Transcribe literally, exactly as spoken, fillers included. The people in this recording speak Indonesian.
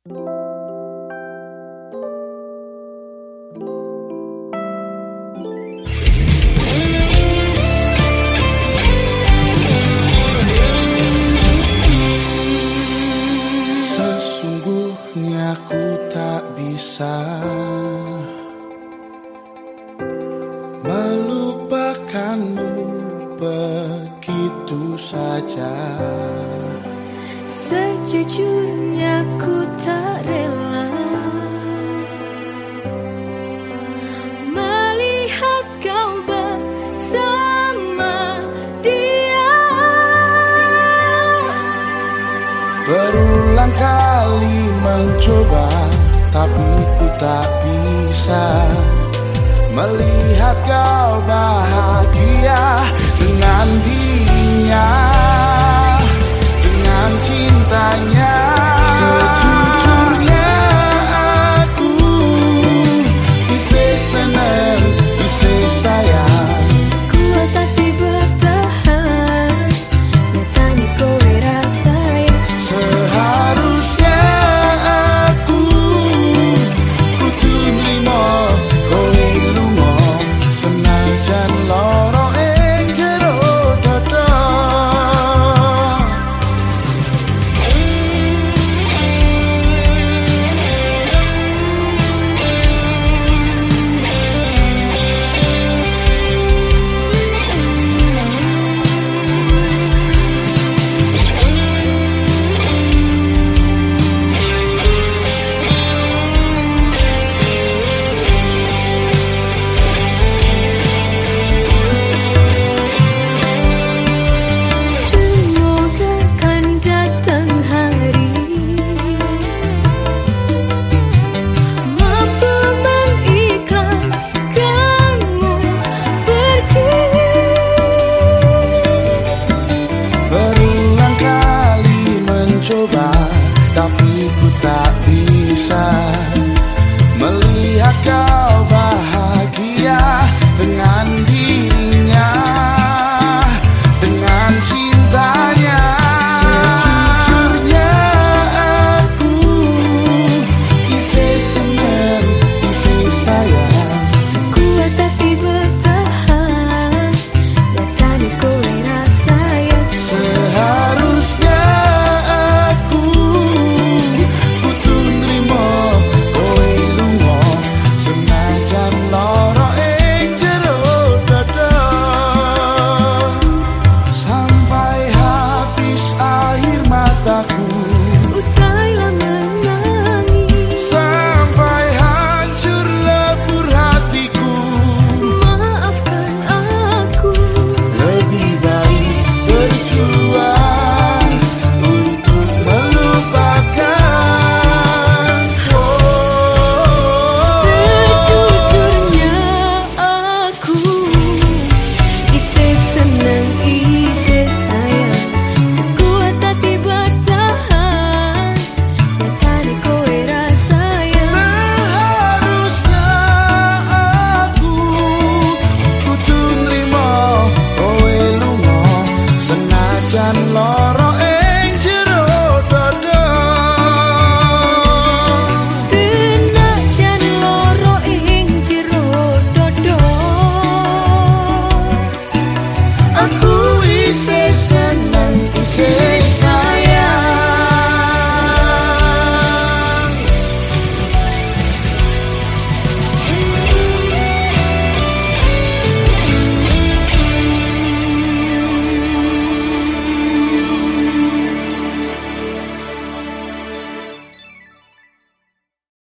Sesungguhnya ku tak bisa melupakanmu begitu saja. Sejujurnya ku tak rela melihat kau bersama dia. Berulang kali mencoba, tapi ku tak bisa melihat kau bahagia dengan dirinya, dengan cintanya. Sejujurnya aku bisa senang, bisa sayang. Sekuat hati bertahan, nyatanya kowe rasanya. Seharusnya aku kudu nrimo kowe lunga, senajan lara ing jero dada. Semoga kan datang hari mampu mengikhlaskanmu pergi. Berulang kali mencoba, tapi ku tak bisa melihat kau